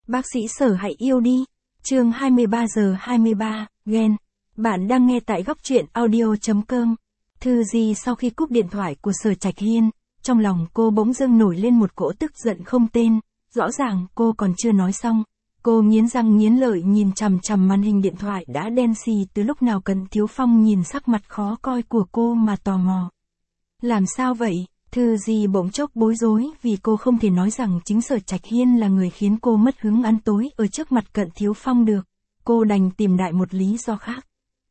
Bác sĩ Sở hãy yêu đi. Chương 23 giờ 23, ghen. Bạn đang nghe tại góc truyện audio.com. Thư Di sau khi cúp điện thoại của Sở Trạch Hiên, trong lòng cô bỗng dưng nổi lên một cỗ tức giận không tên, rõ ràng cô còn chưa nói xong. Cô nghiến răng nghiến lợi nhìn chằm chằm màn hình điện thoại đã đen xì từ lúc nào Cận Thiếu Phong nhìn sắc mặt khó coi của cô mà tò mò. Làm sao vậy? Thư Di bỗng chốc bối rối vì cô không thể nói rằng chính Sở Trạch Hiên là người khiến cô mất hứng ăn tối ở trước mặt Cận Thiếu Phong được. Cô đành tìm đại một lý do khác.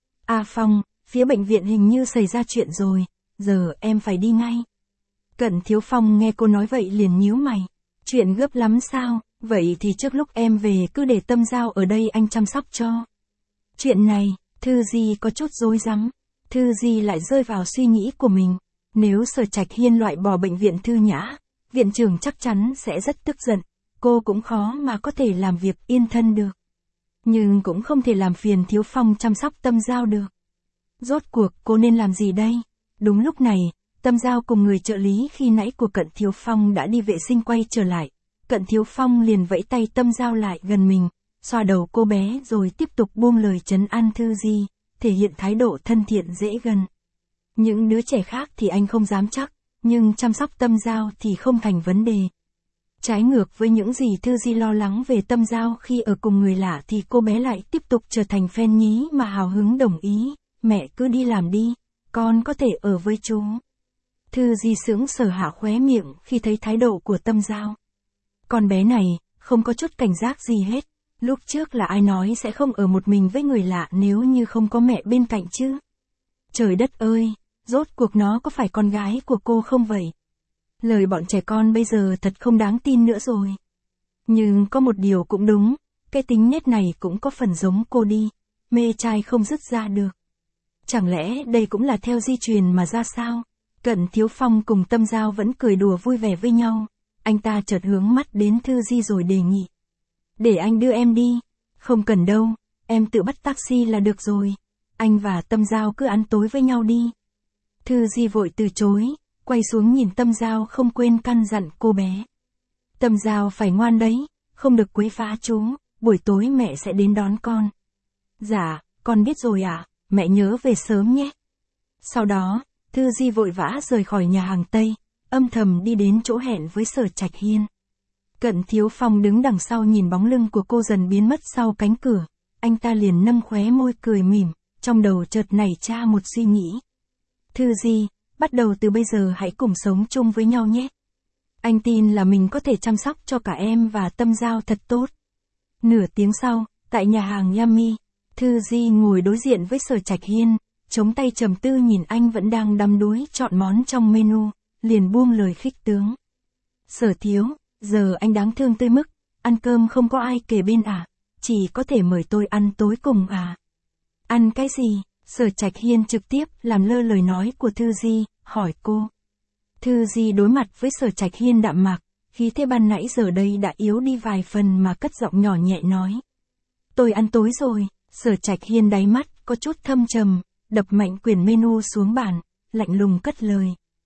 A Phong, phía bệnh viện hình như xảy ra chuyện rồi, giờ em phải đi ngay. Cận Thiếu Phong nghe cô nói vậy liền nhíu mày. Chuyện gấp lắm sao? Vậy thì trước lúc em về cứ để Tâm Giao ở đây anh chăm sóc cho. Chuyện này, Thư Di có chút rối rắm. Thư Di lại rơi vào suy nghĩ của mình. Nếu Sở Trạch Hiên loại bỏ bệnh viện Thư Nhã, viện trưởng chắc chắn sẽ rất tức giận. Cô cũng khó mà có thể làm việc yên thân được. Nhưng cũng không thể làm phiền Thiếu Phong chăm sóc Tâm Giao được. Rốt cuộc cô nên làm gì đây? Đúng lúc này, Tâm Giao cùng người trợ lý khi nãy của Cận Thiếu Phong đã đi vệ sinh quay trở lại. Cận Thiếu Phong liền vẫy tay Tâm Giao lại gần mình, xoa đầu cô bé rồi tiếp tục buông lời trấn an Thư Di, thể hiện thái độ thân thiện dễ gần. Những đứa trẻ khác thì anh không dám chắc, nhưng chăm sóc Tâm Giao thì không thành vấn đề. Trái ngược với những gì Thư Di lo lắng về Tâm Giao khi ở cùng người lạ thì cô bé lại tiếp tục trở thành fan nhí mà hào hứng đồng ý, mẹ cứ đi làm đi, con có thể ở với chú. Thư Di sững sờ hạ khóe miệng khi thấy thái độ của Tâm Giao. Con bé này, không có chút cảnh giác gì hết, lúc trước là ai nói sẽ không ở một mình với người lạ nếu như không có mẹ bên cạnh chứ. Trời đất ơi, rốt cuộc nó có phải con gái của cô không vậy? Lời bọn trẻ con bây giờ thật không đáng tin nữa rồi. Nhưng có một điều cũng đúng, cái tính nết này cũng có phần giống cô đi, mê trai không dứt ra được. Chẳng lẽ đây cũng là theo di truyền mà ra sao? Cận Thiếu Phong cùng Tâm Giao vẫn cười đùa vui vẻ với nhau. Anh ta chợt hướng mắt đến Thư Di rồi đề nghị. Để anh đưa em đi. Không cần đâu, em tự bắt taxi là được rồi. Anh và Tâm Giao cứ ăn tối với nhau đi. Thư Di vội từ chối, quay xuống nhìn Tâm Giao không quên căn dặn cô bé. Tâm Giao phải ngoan đấy, không được quấy phá chú, buổi tối mẹ sẽ đến đón con. Dạ, con biết rồi ạ, mẹ nhớ về sớm nhé. Sau đó, Thư Di vội vã rời khỏi nhà hàng Tây, âm thầm đi đến chỗ hẹn với Sở Trạch Hiên. Cận Thiếu Phong đứng đằng sau nhìn bóng lưng của cô dần biến mất sau cánh cửa, anh ta liền nâng khóe môi cười mỉm, trong đầu chợt nảy ra một suy nghĩ. Thư Di, bắt đầu từ bây giờ hãy cùng sống chung với nhau nhé. Anh tin là mình có thể chăm sóc cho cả em và Tâm Giao thật tốt. Nửa tiếng sau, tại nhà hàng Yummy, Thư Di ngồi đối diện với Sở Trạch Hiên, chống tay trầm tư nhìn anh vẫn đang đắm đuối chọn món trong menu, liền buông lời khích tướng. Sở thiếu, giờ anh đáng thương tới mức, ăn cơm không có ai kề bên à, chỉ có thể mời tôi ăn tối cùng à. Ăn cái gì? Sở Trạch Hiên trực tiếp làm lơ lời nói của Thư Di, hỏi cô. Thư Di đối mặt với Sở Trạch Hiên đạm mạc, khí thế ban nãy giờ đây đã yếu đi vài phần mà cất giọng nhỏ nhẹ nói. Tôi ăn tối rồi. Sở Trạch Hiên đáy mắt có chút thâm trầm, đập mạnh quyển menu xuống bàn, lạnh lùng cất lời.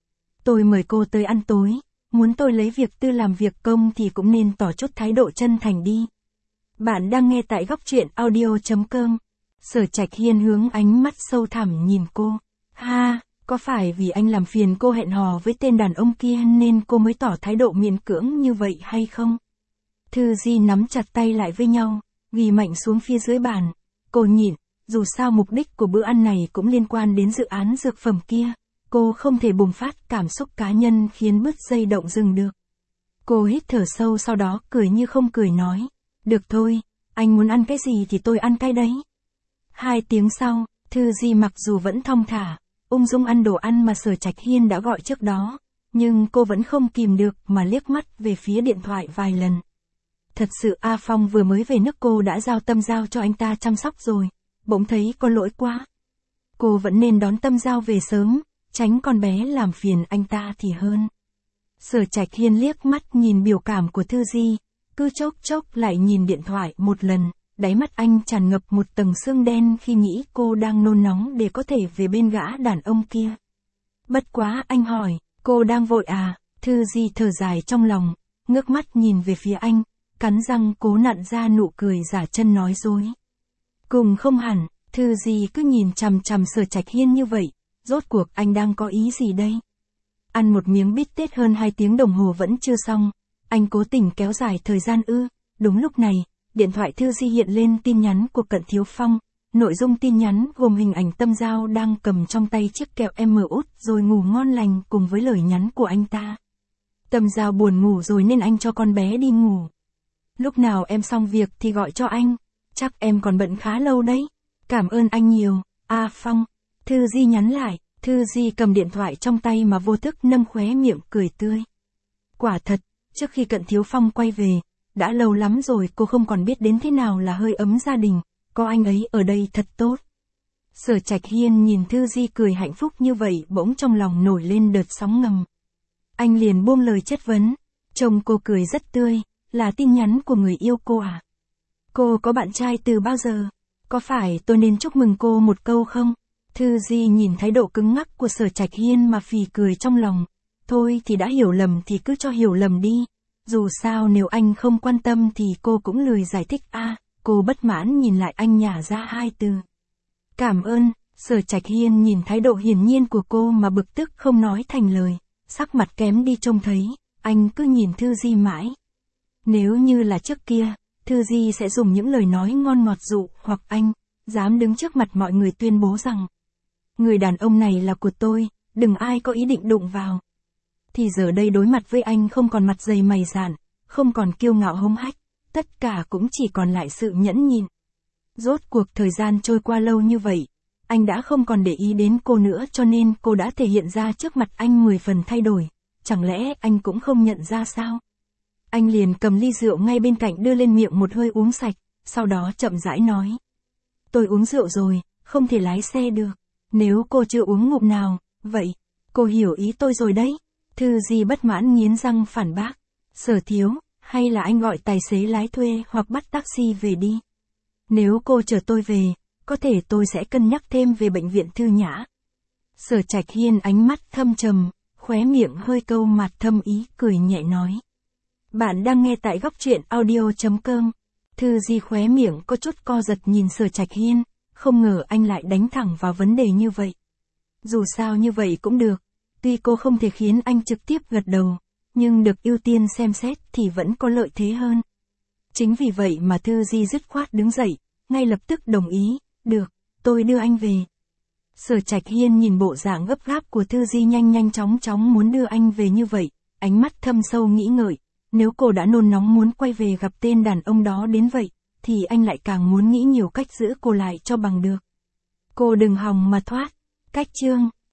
Tôi mời cô tới ăn tối, muốn tôi lấy việc tư làm việc công thì cũng nên tỏ chút thái độ chân thành đi. Bạn đang nghe tại góc truyện audio.com. Sở Trạch Hiên hướng ánh mắt sâu thẳm nhìn cô. Ha, có phải vì anh làm phiền cô hẹn hò với tên đàn ông kia nên cô mới tỏ thái độ miễn cưỡng như vậy hay không? Thư Di nắm chặt tay lại với nhau, ghi mạnh xuống phía dưới bàn. Cô nhịn, dù sao mục đích của bữa ăn này cũng liên quan đến dự án dược phẩm kia. Cô không thể bùng phát cảm xúc cá nhân khiến bứt dây động rừng được. Cô hít thở sâu sau đó cười như không cười nói. Được thôi, anh muốn ăn cái gì thì tôi ăn cái đấy. 2 tiếng sau, Thư Di mặc dù vẫn thong thả, ung dung ăn đồ ăn mà Sở Trạch Hiên đã gọi trước đó, nhưng cô vẫn không kìm được mà liếc mắt về phía điện thoại vài lần. Thật sự A Phong vừa mới về nước cô đã giao Tâm Giao cho anh ta chăm sóc rồi, bỗng thấy có lỗi quá. Cô vẫn nên đón Tâm Giao về sớm, tránh con bé làm phiền anh ta thì hơn. Sở Trạch Hiên liếc mắt nhìn biểu cảm của Thư Di, cứ chốc chốc lại nhìn điện thoại một lần, đáy mắt anh tràn ngập một tầng sương đen khi nghĩ cô đang nôn nóng để có thể về bên gã đàn ông kia. Bất quá anh hỏi, cô đang vội à? Thư Di thở dài trong lòng, ngước mắt nhìn về phía anh, cắn răng cố nặn ra nụ cười giả chân nói dối. Cùng không hẳn, Thư Di cứ nhìn chằm chằm Sở Trạch Hiên như vậy, rốt cuộc anh đang có ý gì đây? Ăn một miếng bít tết hơn 2 tiếng đồng hồ vẫn chưa xong, anh cố tình kéo dài thời gian ư? Đúng lúc này, điện thoại Thư Di hiện lên tin nhắn của Cận Thiếu Phong, nội dung tin nhắn gồm hình ảnh Tâm Giao đang cầm trong tay chiếc kẹo út rồi ngủ ngon lành cùng với lời nhắn của anh ta. Tâm Giao buồn ngủ rồi nên anh cho con bé đi ngủ. Lúc nào em xong việc thì gọi cho anh, chắc em còn bận khá lâu đấy. Cảm ơn anh nhiều, A Phong. Thư Di nhắn lại, Thư Di cầm điện thoại trong tay mà vô thức nâng khóe miệng cười tươi. Quả thật, trước khi Cận Thiếu Phong quay về, đã lâu lắm rồi cô không còn biết đến thế nào là hơi ấm gia đình, có anh ấy ở đây thật tốt. Sở Trạch Hiên nhìn Thư Di cười hạnh phúc như vậy bỗng trong lòng nổi lên đợt sóng ngầm. Anh liền buông lời chất vấn, trông cô cười rất tươi, là tin nhắn của người yêu cô à? Cô có bạn trai từ bao giờ? Có phải tôi nên chúc mừng cô một câu không? Thư Di nhìn thái độ cứng ngắc của Sở Trạch Hiên mà phì cười trong lòng. Thôi thì đã hiểu lầm thì cứ cho hiểu lầm đi. Dù sao nếu anh không quan tâm thì cô cũng lười giải thích a. Cô bất mãn nhìn lại anh nhả ra 2 từ. Cảm ơn. Sở Trạch Hiên nhìn thái độ hiển nhiên của cô mà bực tức không nói thành lời. Sắc mặt kém đi trông thấy, anh cứ nhìn Thư Di mãi. Nếu như là trước kia, Thư Di sẽ dùng những lời nói ngon ngọt dụ hoặc anh dám đứng trước mặt mọi người tuyên bố rằng người đàn ông này là của tôi, đừng ai có ý định đụng vào. Thì giờ đây đối mặt với anh không còn mặt dày mày dạn, không còn kiêu ngạo hống hách, tất cả cũng chỉ còn lại sự nhẫn nhịn. Rốt cuộc thời gian trôi qua lâu như vậy, anh đã không còn để ý đến cô nữa cho nên cô đã thể hiện ra trước mặt anh 10 phần thay đổi, chẳng lẽ anh cũng không nhận ra sao? Anh liền cầm ly rượu ngay bên cạnh đưa lên miệng một hơi uống sạch, sau đó chậm rãi nói. Tôi uống rượu rồi, không thể lái xe được. Nếu cô chưa uống ngụm nào, vậy, cô hiểu ý tôi rồi đấy. Thư Di bất mãn nghiến răng phản bác. Sở thiếu, hay là anh gọi tài xế lái thuê hoặc bắt taxi về đi. Nếu cô chở tôi về, có thể tôi sẽ cân nhắc thêm về bệnh viện Thư Nhã. Sở Trạch Hiên ánh mắt thâm trầm, khóe miệng hơi câu mặt thâm ý cười nhẹ nói. Bạn đang nghe tại góc truyện audio.com. Thư Di khóe miệng có chút co giật nhìn Sở Trạch Hiên, không ngờ anh lại đánh thẳng vào vấn đề như vậy. Dù sao như vậy cũng được, tuy cô không thể khiến anh trực tiếp gật đầu, nhưng được ưu tiên xem xét thì vẫn có lợi thế hơn. Chính vì vậy mà Thư Di dứt khoát đứng dậy, ngay lập tức đồng ý, được, tôi đưa anh về. Sở Trạch Hiên nhìn bộ dạng gấp gáp của Thư Di nhanh chóng muốn đưa anh về như vậy, ánh mắt thâm sâu nghĩ ngợi. Nếu cô đã nôn nóng muốn quay về gặp tên đàn ông đó đến vậy, thì anh lại càng muốn nghĩ nhiều cách giữ cô lại cho bằng được. Cô đừng hòng mà thoát. Cách chương